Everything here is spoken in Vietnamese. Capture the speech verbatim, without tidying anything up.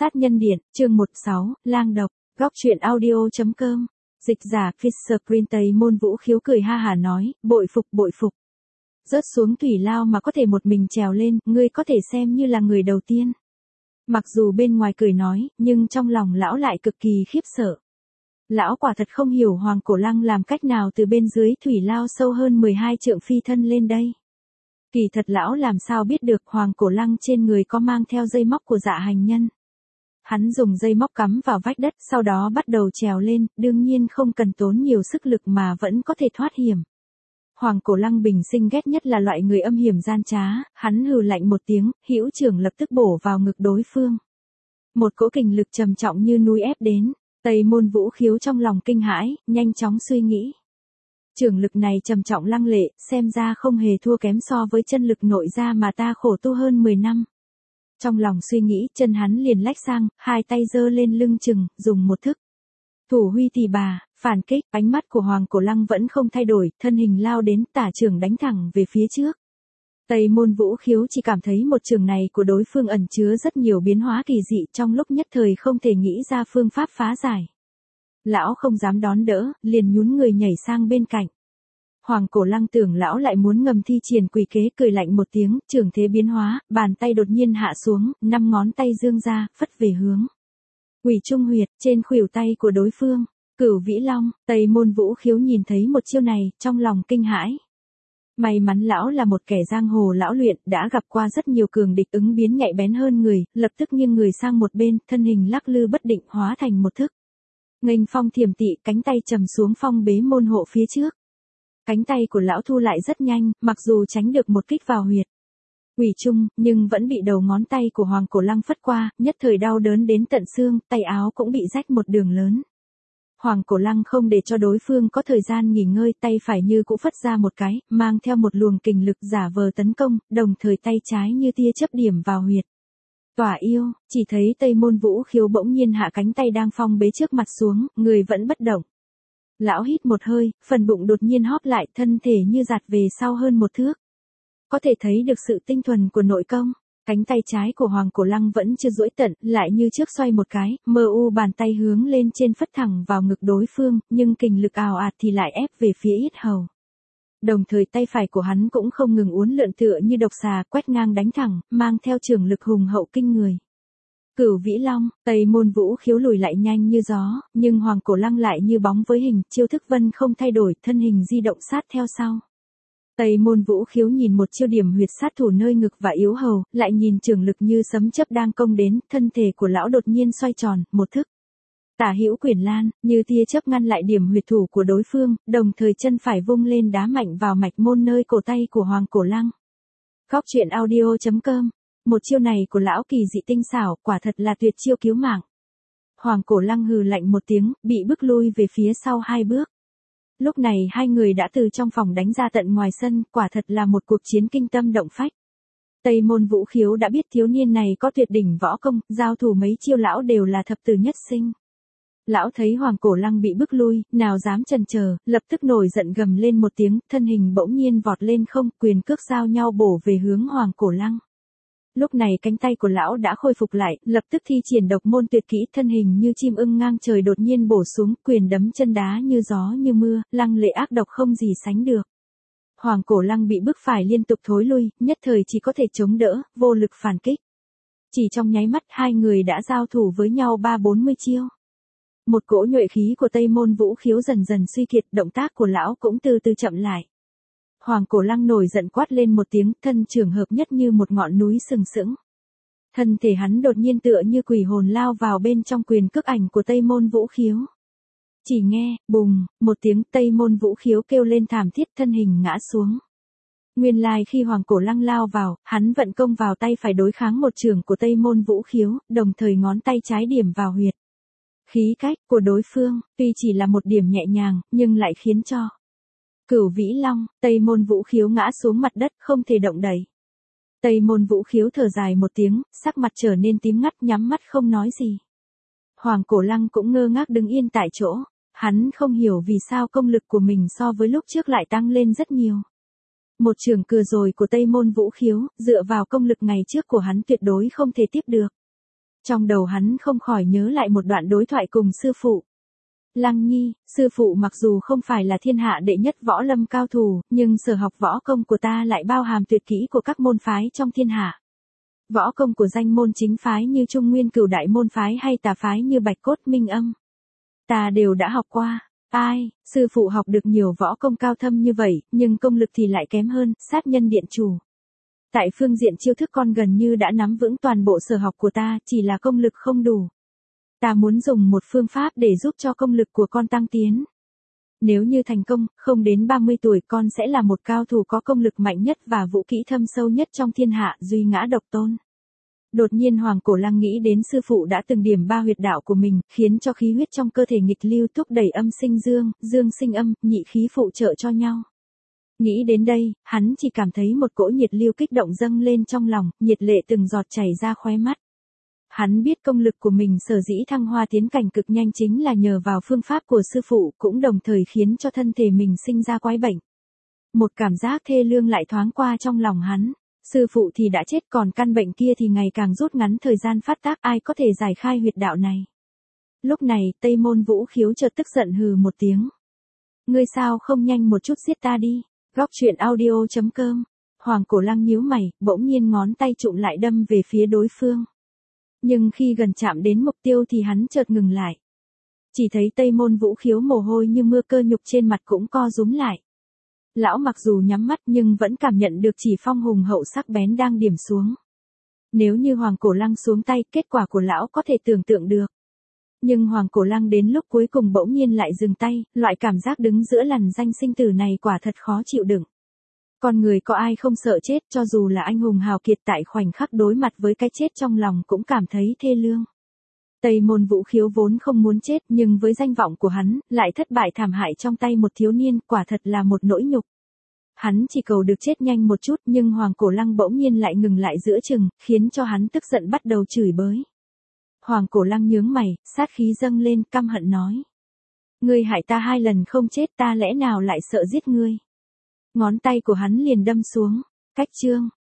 Sát nhân điện, chương một sáu, lang độc, góc truyện audio.com. Dịch giả Fisher Green Tây Môn Vũ Khiếu cười ha hả nói, bội phục bội phục. Rớt xuống thủy lao mà có thể một mình trèo lên, ngươi có thể xem như là người đầu tiên. Mặc dù bên ngoài cười nói, nhưng trong lòng lão lại cực kỳ khiếp sợ. Lão quả thật không hiểu Hoàng Cổ Lăng làm cách nào từ bên dưới thủy lao sâu hơn mười hai trượng phi thân lên đây. Kỳ thật lão làm sao biết được Hoàng Cổ Lăng trên người có mang theo dây móc của Dạ Hành Nhân. Hắn dùng dây móc cắm vào vách đất, sau đó bắt đầu trèo lên, đương nhiên không cần tốn nhiều sức lực mà vẫn có thể thoát hiểm. Hoàng Cổ Lăng bình sinh ghét nhất là loại người âm hiểm gian trá, hắn hừ lạnh một tiếng, hữu trưởng lập tức bổ vào ngực đối phương. Một cỗ kình lực trầm trọng như núi ép đến, Tây Môn Vũ Khiếu trong lòng kinh hãi, nhanh chóng suy nghĩ. Trưởng lực này trầm trọng lăng lệ, xem ra không hề thua kém so với chân lực nội gia mà ta khổ tu hơn mười năm. Trong lòng suy nghĩ, chân hắn liền lách sang, hai tay giơ lên lưng chừng, dùng một thức. Thủ huy tỳ bà, phản kích, ánh mắt của Hoàng Cổ Lăng vẫn không thay đổi, thân hình lao đến, tả trường đánh thẳng về phía trước. Tây Môn Vũ Khiếu chỉ cảm thấy một trường này của đối phương ẩn chứa rất nhiều biến hóa kỳ dị, trong lúc nhất thời không thể nghĩ ra phương pháp phá giải. Lão không dám đón đỡ, liền nhún người nhảy sang bên cạnh. Hoàng Cổ Lăng tưởng lão lại muốn ngầm thi triển quỷ kế, cười lạnh một tiếng, trường thế biến hóa, bàn tay đột nhiên hạ xuống, năm ngón tay dương ra, phất về hướng Quỷ Trung Huyệt, trên khuỷu tay của đối phương. Cửu Vĩ Long, Tây Môn Vũ Khiếu nhìn thấy một chiêu này, trong lòng kinh hãi. May mắn lão là một kẻ giang hồ lão luyện, đã gặp qua rất nhiều cường địch, ứng biến nhạy bén hơn người, lập tức nghiêng người sang một bên, thân hình lắc lư bất định hóa thành một thức. Nghênh phong thiểm tị, cánh tay trầm xuống phong bế môn hộ phía trước. Cánh tay của lão thu lại rất nhanh, mặc dù tránh được một kích vào huyệt Quỷ Trung, nhưng vẫn bị đầu ngón tay của Hoàng Cổ Lăng phất qua, nhất thời đau đớn đến tận xương, tay áo cũng bị rách một đường lớn. Hoàng Cổ Lăng không để cho đối phương có thời gian nghỉ ngơi, tay phải như cũng phất ra một cái, mang theo một luồng kình lực giả vờ tấn công, đồng thời tay trái như tia chớp điểm vào huyệt Tỏa Yêu, chỉ thấy Tây Môn Vũ Khiếu bỗng nhiên hạ cánh tay đang phong bế trước mặt xuống, người vẫn bất động. Lão hít một hơi, phần bụng đột nhiên hóp lại, thân thể như giạt về sau hơn một thước. Có thể thấy được sự tinh thuần của nội công. Cánh tay trái của Hoàng Cổ Lăng vẫn chưa duỗi tận, lại như trước xoay một cái, mơ u bàn tay hướng lên trên phất thẳng vào ngực đối phương, nhưng kình lực ào ạt thì lại ép về phía yết hầu. Đồng thời tay phải của hắn cũng không ngừng uốn lượn tựa như độc xà, quét ngang đánh thẳng, mang theo trường lực hùng hậu kinh người. Cửu Vĩ Long, Tây Môn Vũ Khiếu lùi lại nhanh như gió, nhưng Hoàng Cổ Lăng lại như bóng với hình, chiêu thức vân không thay đổi, thân hình di động sát theo sau. Tây Môn Vũ Khiếu nhìn một chiêu điểm huyệt sát thủ nơi ngực và yếu hầu, lại nhìn trường lực như sấm chớp đang công đến, thân thể của lão đột nhiên xoay tròn, một thức. Tả hữu Quyển Lan, như tia chớp ngăn lại điểm huyệt thủ của đối phương, đồng thời chân phải vung lên đá mạnh vào mạch môn nơi cổ tay của Hoàng Cổ Lăng. Góc truyện audio.com. Một chiêu này của lão kỳ dị tinh xảo, quả thật là tuyệt chiêu cứu mạng. Hoàng Cổ Lăng hừ lạnh một tiếng, bị bức lui về phía sau hai bước. Lúc này hai người đã từ trong phòng đánh ra tận ngoài sân, quả thật là một cuộc chiến kinh tâm động phách. Tây Môn Vũ Khiếu đã biết thiếu niên này có tuyệt đỉnh võ công, giao thủ mấy chiêu lão đều là thập tử nhất sinh. Lão thấy Hoàng Cổ Lăng bị bức lui, nào dám chần chờ, lập tức nổi giận gầm lên một tiếng, thân hình bỗng nhiên vọt lên không, quyền cước giao nhau bổ về hướng Hoàng Cổ Lăng. Lúc này cánh tay của lão đã khôi phục lại, lập tức thi triển độc môn tuyệt kỹ, thân hình như chim ưng ngang trời đột nhiên bổ xuống, quyền đấm chân đá như gió như mưa, lăng lệ ác độc không gì sánh được. Hoàng Cổ Lăng bị bức phải liên tục thối lui, nhất thời chỉ có thể chống đỡ, vô lực phản kích. Chỉ trong nháy mắt hai người đã giao thủ với nhau ba bốn mươi chiêu. Một cỗ nhuệ khí của Tây Môn Vũ Khiếu dần dần suy kiệt, động tác của lão cũng từ từ chậm lại. Hoàng Cổ Lăng nổi giận quát lên một tiếng, thân trường hợp nhất như một ngọn núi sừng sững. Thân thể hắn đột nhiên tựa như quỷ hồn lao vào bên trong quyền cước ảnh của Tây Môn Vũ Khiếu. Chỉ nghe, bùng, một tiếng, Tây Môn Vũ Khiếu kêu lên thảm thiết, thân hình ngã xuống. Nguyên lai khi Hoàng Cổ Lăng lao vào, hắn vận công vào tay phải đối kháng một trường của Tây Môn Vũ Khiếu, đồng thời ngón tay trái điểm vào huyệt khí cách của đối phương, tuy chỉ là một điểm nhẹ nhàng, nhưng lại khiến cho Cửu Vĩ Long, Tây Môn Vũ Khiếu ngã xuống mặt đất, không thể động đậy. Tây Môn Vũ Khiếu thở dài một tiếng, sắc mặt trở nên tím ngắt, nhắm mắt không nói gì. Hoàng Cổ Lăng cũng ngơ ngác đứng yên tại chỗ, hắn không hiểu vì sao công lực của mình so với lúc trước lại tăng lên rất nhiều. Một trường cừa rồi của Tây Môn Vũ Khiếu, dựa vào công lực ngày trước của hắn tuyệt đối không thể tiếp được. Trong đầu hắn không khỏi nhớ lại một đoạn đối thoại cùng sư phụ. Lăng Nhi, sư phụ mặc dù không phải là thiên hạ đệ nhất võ lâm cao thủ, nhưng sở học võ công của ta lại bao hàm tuyệt kỹ của các môn phái trong thiên hạ. Võ công của danh môn chính phái như Trung Nguyên Cửu Đại môn phái hay tà phái như Bạch Cốt Minh Âm. Ta đều đã học qua. Ai, sư phụ học được nhiều võ công cao thâm như vậy, nhưng công lực thì lại kém hơn, sát nhân điện chủ. Tại phương diện chiêu thức con gần như đã nắm vững toàn bộ sở học của ta, chỉ là công lực không đủ. Ta muốn dùng một phương pháp để giúp cho công lực của con tăng tiến. Nếu như thành công, không đến ba mươi tuổi con sẽ là một cao thủ có công lực mạnh nhất và vũ kỹ thâm sâu nhất trong thiên hạ, duy ngã độc tôn. Đột nhiên Hoàng Cổ Lăng nghĩ đến sư phụ đã từng điểm ba huyệt đạo của mình, khiến cho khí huyết trong cơ thể nghịch lưu, thúc đẩy âm sinh dương, dương sinh âm, nhị khí phụ trợ cho nhau. Nghĩ đến đây, hắn chỉ cảm thấy một cỗ nhiệt lưu kích động dâng lên trong lòng, nhiệt lệ từng giọt chảy ra khóe mắt. Hắn biết công lực của mình sở dĩ thăng hoa tiến cảnh cực nhanh chính là nhờ vào phương pháp của sư phụ, cũng đồng thời khiến cho thân thể mình sinh ra quái bệnh. Một cảm giác thê lương lại thoáng qua trong lòng hắn. Sư phụ thì đã chết, còn căn bệnh kia thì ngày càng rút ngắn thời gian phát tác, ai có thể giải khai huyệt đạo này. Lúc này, Tây Môn Vũ Khiếu chợt tức giận hừ một tiếng. Ngươi sao không nhanh một chút giết ta đi. Góc truyện audio chấm com. Hoàng Cổ Lăng nhíu mày, bỗng nhiên ngón tay trụm lại đâm về phía đối phương. Nhưng khi gần chạm đến mục tiêu thì hắn chợt ngừng lại. Chỉ thấy Tây Môn Vũ Khiếu mồ hôi như mưa, cơ nhục trên mặt cũng co rúm lại. Lão mặc dù nhắm mắt nhưng vẫn cảm nhận được chỉ phong hùng hậu sắc bén đang điểm xuống. Nếu như Hoàng Cổ Lăng xuống tay, kết quả của lão có thể tưởng tượng được. Nhưng Hoàng Cổ Lăng đến lúc cuối cùng bỗng nhiên lại dừng tay, loại cảm giác đứng giữa lằn danh sinh tử này quả thật khó chịu đựng. Con người có ai không sợ chết, cho dù là anh hùng hào kiệt tại khoảnh khắc đối mặt với cái chết trong lòng cũng cảm thấy thê lương. Tây Môn Vũ Khiếu vốn không muốn chết, nhưng với danh vọng của hắn, lại thất bại thảm hại trong tay một thiếu niên, quả thật là một nỗi nhục. Hắn chỉ cầu được chết nhanh một chút, nhưng Hoàng Cổ Lăng bỗng nhiên lại ngừng lại giữa chừng, khiến cho hắn tức giận bắt đầu chửi bới. Hoàng Cổ Lăng nhướng mày, sát khí dâng lên, căm hận nói. Ngươi hại ta hai lần không chết, ta lẽ nào lại sợ giết ngươi. Ngón tay của hắn liền đâm xuống. Cách chương.